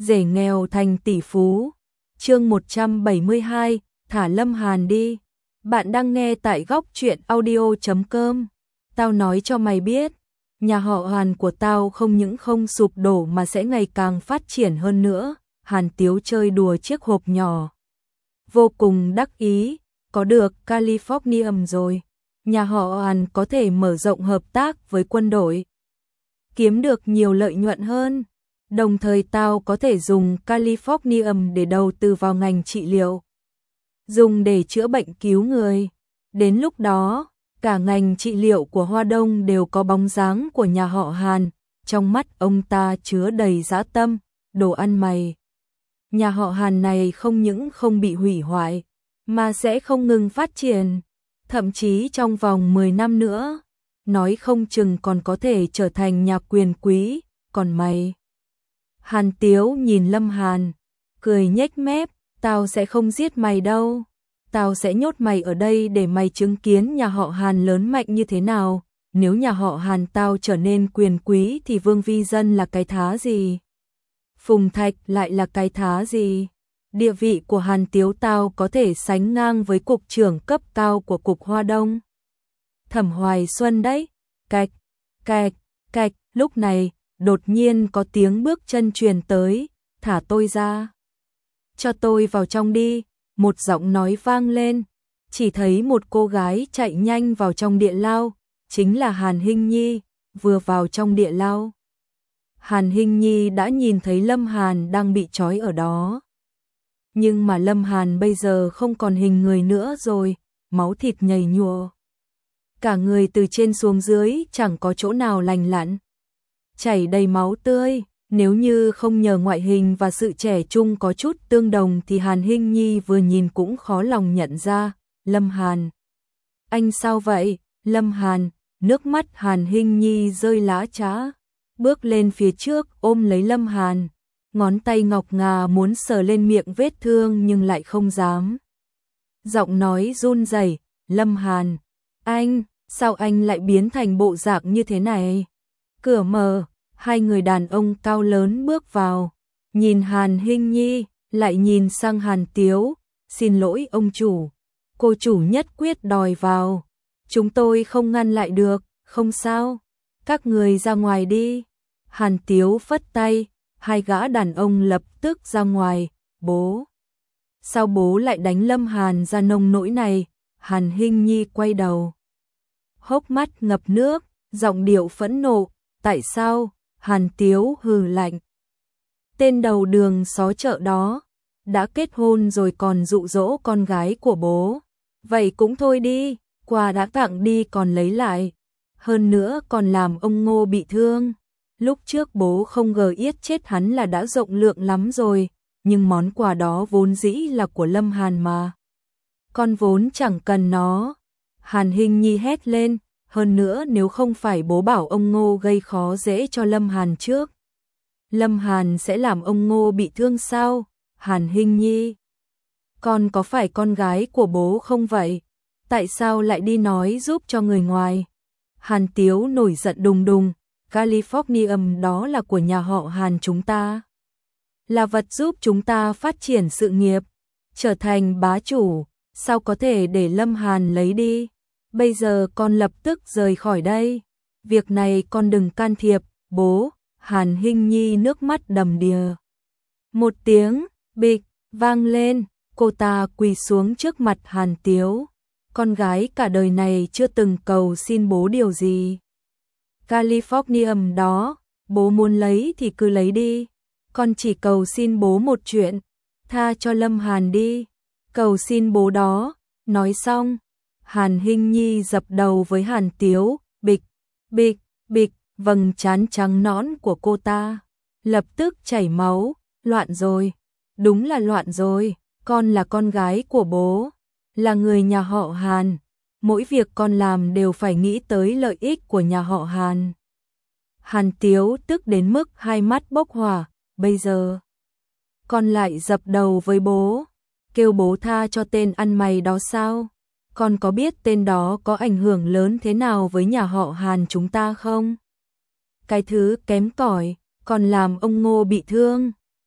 rể nghèo thành tỷ phú. Chương 172, thả Lâm Hàn đi. Bạn đang nghe tại góc truyện audio.com. Tao nói cho mày biết, nhà họ Hàn của tao không những không sụp đổ mà sẽ ngày càng phát triển hơn nữa. Hàn Tiếu chơi đùa chiếc hộp nhỏ, vô cùng đắc ý, có được Californium rồi. Nhà họ Hàn có thể mở rộng hợp tác với quân đội, kiếm được nhiều lợi nhuận hơn. Đồng thời tao có thể dùng Californium để đầu tư vào ngành trị liệu, dùng để chữa bệnh cứu người. Đến lúc đó, cả ngành trị liệu của Hoa Đông đều có bóng dáng của nhà họ Hàn. Trong mắt ông ta chứa đầy dã tâm, đồ ăn mày. Nhà họ Hàn này không những không bị hủy hoại, mà sẽ không ngừng phát triển. Thậm chí trong vòng 10 năm nữa, nói không chừng còn có thể trở thành nhà quyền quý. Còn mày? Hàn Tiếu nhìn Lâm Hàn, cười nhếch mép, tao sẽ không giết mày đâu. Tao sẽ nhốt mày ở đây để mày chứng kiến nhà họ Hàn lớn mạnh như thế nào. Nếu nhà họ Hàn tao trở nên quyền quý thì Vương Vi Dân là cái thá gì? Phùng Thạch lại là cái thá gì? Địa vị của Hàn Tiếu tao có thể sánh ngang với cục trưởng cấp cao của cục Hoa Đông. Thẩm Hoài Xuân đấy. Cạch, cạch, cạch. Lúc này, đột nhiên có tiếng bước chân truyền tới. Thả tôi ra. Cho tôi vào trong đi. Một giọng nói vang lên. Chỉ thấy một cô gái chạy nhanh vào trong địa lao. Chính là Hàn Hinh Nhi. Vừa vào trong địa lao, Hàn Hinh Nhi đã nhìn thấy Lâm Hàn đang bị trói ở đó. Nhưng mà Lâm Hàn bây giờ không còn hình người nữa rồi, máu thịt nhầy nhụa. Cả người từ trên xuống dưới chẳng có chỗ nào lành lặn, chảy đầy máu tươi. Nếu như không nhờ ngoại hình và sự trẻ trung có chút tương đồng thì Hàn Hinh Nhi vừa nhìn cũng khó lòng nhận ra. Lâm Hàn, anh sao vậy? Lâm Hàn, nước mắt Hàn Hinh Nhi rơi lã chã, bước lên phía trước ôm lấy Lâm Hàn, ngón tay ngọc ngà muốn sờ lên miệng vết thương nhưng lại không dám. Giọng nói run rẩy, Lâm Hàn, anh, sao anh lại biến thành bộ dạng như thế này? Cửa mở, hai người đàn ông cao lớn bước vào, nhìn Hàn Hinh Nhi, lại nhìn sang Hàn Tiếu, xin lỗi ông chủ, cô chủ nhất quyết đòi vào. Chúng tôi không ngăn lại được, không sao, các người ra ngoài đi. Hàn Tiếu phất tay, hai gã đàn ông lập tức ra ngoài. Bố, sao bố lại đánh Lâm Hàn ra nông nỗi này? Hàn Hinh Nhi quay đầu, hốc mắt ngập nước, giọng điệu phẫn nộ. Tại sao? Hàn Tiếu hừ lạnh. Tên đầu đường xó chợ đó, đã kết hôn rồi còn dụ dỗ con gái của bố. Vậy cũng thôi đi, quà đã tặng đi còn lấy lại. Hơn nữa còn làm ông Ngô bị thương. Lúc trước bố không gờ yết chết hắn là đã rộng lượng lắm rồi, nhưng món quà đó vốn dĩ là của Lâm Hàn mà. Con vốn chẳng cần nó. Hàn Hinh Nhi hét lên, hơn nữa nếu không phải bố bảo ông Ngô gây khó dễ cho Lâm Hàn trước, Lâm Hàn sẽ làm ông Ngô bị thương sao? Hàn Hinh Nhi, con có phải con gái của bố không vậy? Tại sao lại đi nói giúp cho người ngoài? Hàn Tiếu nổi giận đùng đùng, Californium đó là của nhà họ Hàn chúng ta, là vật giúp chúng ta phát triển sự nghiệp, trở thành bá chủ, sao có thể để Lâm Hàn lấy đi? Bây giờ con lập tức rời khỏi đây, việc này con đừng can thiệp, bố. Hàn Hinh Nhi nước mắt đầm đìa. Một tiếng bịch vang lên, cô ta quỳ xuống trước mặt Hàn Tiếu. Con gái cả đời này chưa từng cầu xin bố điều gì. Californium đó, bố muốn lấy thì cứ lấy đi. Con chỉ cầu xin bố một chuyện, tha cho Lâm Hàn đi. Cầu xin bố đó. Nói xong, Hàn Hinh Nhi dập đầu với Hàn Tiếu, bịch, bịch, bịch, vầng trán trắng nõn của cô ta lập tức chảy máu. Loạn rồi, đúng là loạn rồi. Con là con gái của bố, là người nhà họ Hàn, mỗi việc con làm đều phải nghĩ tới lợi ích của nhà họ Hàn. Hàn Tiếu tức đến mức hai mắt bốc hỏa. Bây giờ con lại dập đầu với bố, kêu bố tha cho tên ăn mày đó sao? Con có biết tên đó có ảnh hưởng lớn thế nào với nhà họ Hàn chúng ta không? Cái thứ kém cỏi, còn làm ông Ngô bị thương.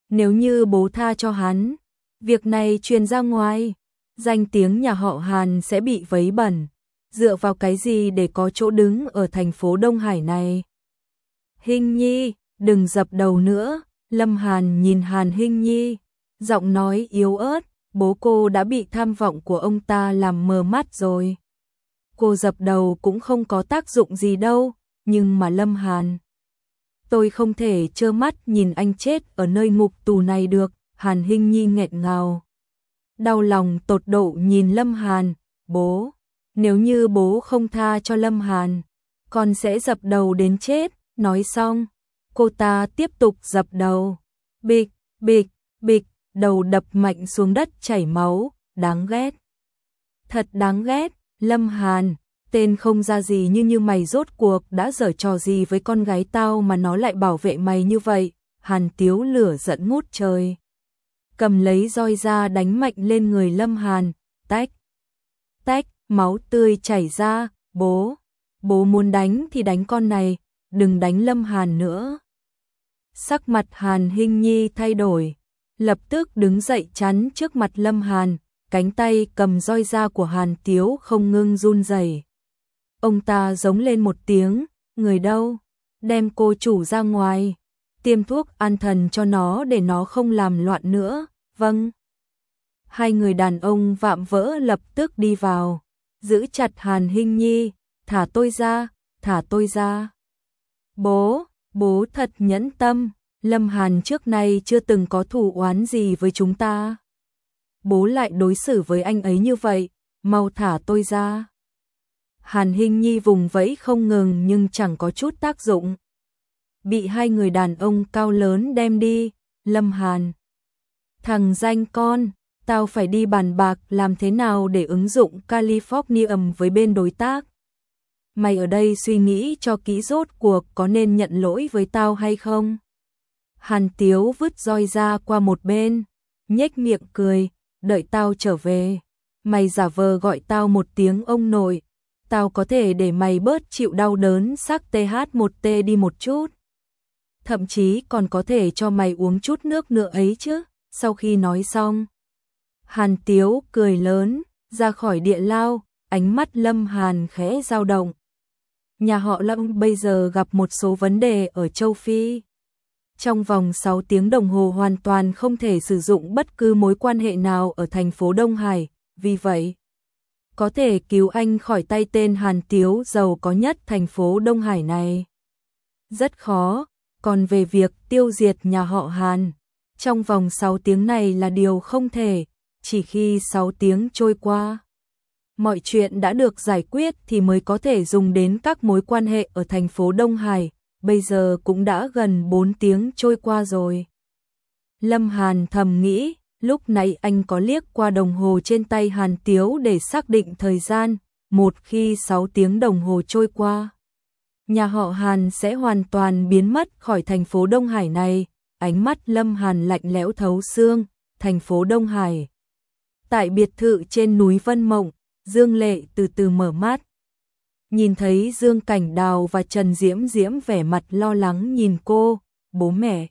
Nếu như bố tha cho hắn, việc này truyền ra ngoài, danh tiếng nhà họ Hàn sẽ bị vấy bẩn. Dựa vào cái gì để có chỗ đứng ở thành phố Đông Hải này? Hinh Nhi, đừng dập đầu nữa. Lâm Hàn nhìn Hàn Hinh Nhi, giọng nói yếu ớt, bố cô đã bị tham vọng của ông ta làm mờ mắt rồi. Cô dập đầu cũng không có tác dụng gì đâu, nhưng mà Lâm Hàn, tôi không thể trơ mắt nhìn anh chết ở nơi ngục tù này được. Hàn Hinh Nhi nghẹn ngào, đau lòng tột độ nhìn Lâm Hàn. Bố, nếu như bố không tha cho Lâm Hàn, con sẽ dập đầu đến chết. Nói xong, cô ta tiếp tục dập đầu. Bịch, bịch, bịch, đầu đập mạnh xuống đất chảy máu, đáng ghét. Thật đáng ghét, Lâm Hàn, tên không ra gì như mày rốt cuộc đã giở trò gì với con gái tao mà nó lại bảo vệ mày như vậy. Hàn Tiếu lửa giận ngút trời, cầm lấy roi ra đánh mạnh lên người Lâm Hàn, tách, tách, máu tươi chảy ra. Bố muốn đánh thì đánh con này, đừng đánh Lâm Hàn nữa. Sắc mặt Hàn Hinh Nhi thay đổi, lập tức đứng dậy chắn trước mặt Lâm Hàn, cánh tay cầm roi da của Hàn Tiếu không ngưng run rẩy. Ông ta giống lên một tiếng, người đâu? Đem cô chủ ra ngoài, tiêm thuốc an thần cho nó để nó không làm loạn nữa. Vâng. Hai người đàn ông vạm vỡ lập tức đi vào, giữ chặt Hàn Hinh Nhi, thả tôi ra, thả tôi ra. Bố thật nhẫn tâm, Lâm Hàn trước nay chưa từng có thù oán gì với chúng ta. Bố lại đối xử với anh ấy như vậy, mau thả tôi ra. Hàn Hinh Nhi vùng vẫy không ngừng nhưng chẳng có chút tác dụng. Bị hai người đàn ông cao lớn đem đi. Lâm Hàn, thằng danh con, tao phải đi bàn bạc làm thế nào để ứng dụng Californium với bên đối tác. Mày ở đây suy nghĩ cho kỹ rốt cuộc có nên nhận lỗi với tao hay không? Hàn Tiếu vứt roi ra qua một bên, nhếch miệng cười, đợi tao trở về. Mày giả vờ gọi tao một tiếng ông nội, tao có thể để mày bớt chịu đau đớn sắc TH1T đi một chút. Thậm chí còn có thể cho mày uống chút nước nữa ấy chứ. Sau khi nói xong, Hàn Tiếu cười lớn, ra khỏi địa lao, ánh mắt Lâm Hàn khẽ dao động. Nhà họ Lâm bây giờ gặp một số vấn đề ở châu Phi. Trong vòng 6 tiếng đồng hồ hoàn toàn không thể sử dụng bất cứ mối quan hệ nào ở thành phố Đông Hải, vì vậy, có thể cứu anh khỏi tay tên Hàn Tiếu giàu có nhất thành phố Đông Hải này rất khó, còn về việc tiêu diệt nhà họ Hàn, trong vòng 6 tiếng này là điều không thể. Chỉ khi 6 tiếng trôi qua, mọi chuyện đã được giải quyết thì mới có thể dùng đến các mối quan hệ ở thành phố Đông Hải. Bây giờ cũng đã gần 4 tiếng trôi qua rồi. Lâm Hàn thầm nghĩ, lúc nãy anh có liếc qua đồng hồ trên tay Hàn Tiếu để xác định thời gian. Một khi 6 tiếng đồng hồ trôi qua, nhà họ Hàn sẽ hoàn toàn biến mất khỏi thành phố Đông Hải này. Ánh mắt Lâm Hàn lạnh lẽo thấu xương. Thành phố Đông Hải, tại biệt thự trên núi Vân Mộng, Dương Lệ từ từ mở mắt. Nhìn thấy Dương Cảnh Đào và Trần Diễm Diễm vẻ mặt lo lắng nhìn cô. Bố mẹ,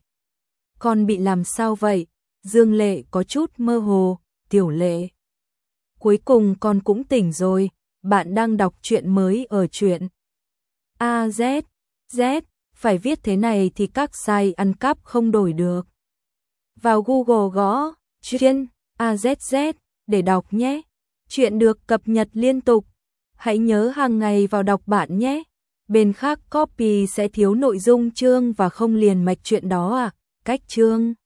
con bị làm sao vậy? Dương Lệ có chút mơ hồ. Tiểu Lệ, cuối cùng con cũng tỉnh rồi. Bạn đang đọc truyện mới ở truyện AZZ. Phải viết thế này thì các site ăn cắp không đổi được. Vào Google gõ truyện AZZ để đọc nhé. Chuyện được cập nhật liên tục. Hãy nhớ hàng ngày vào đọc bạn nhé. Bên khác copy sẽ thiếu nội dung chương và không liền mạch chuyện đó à. Cách chương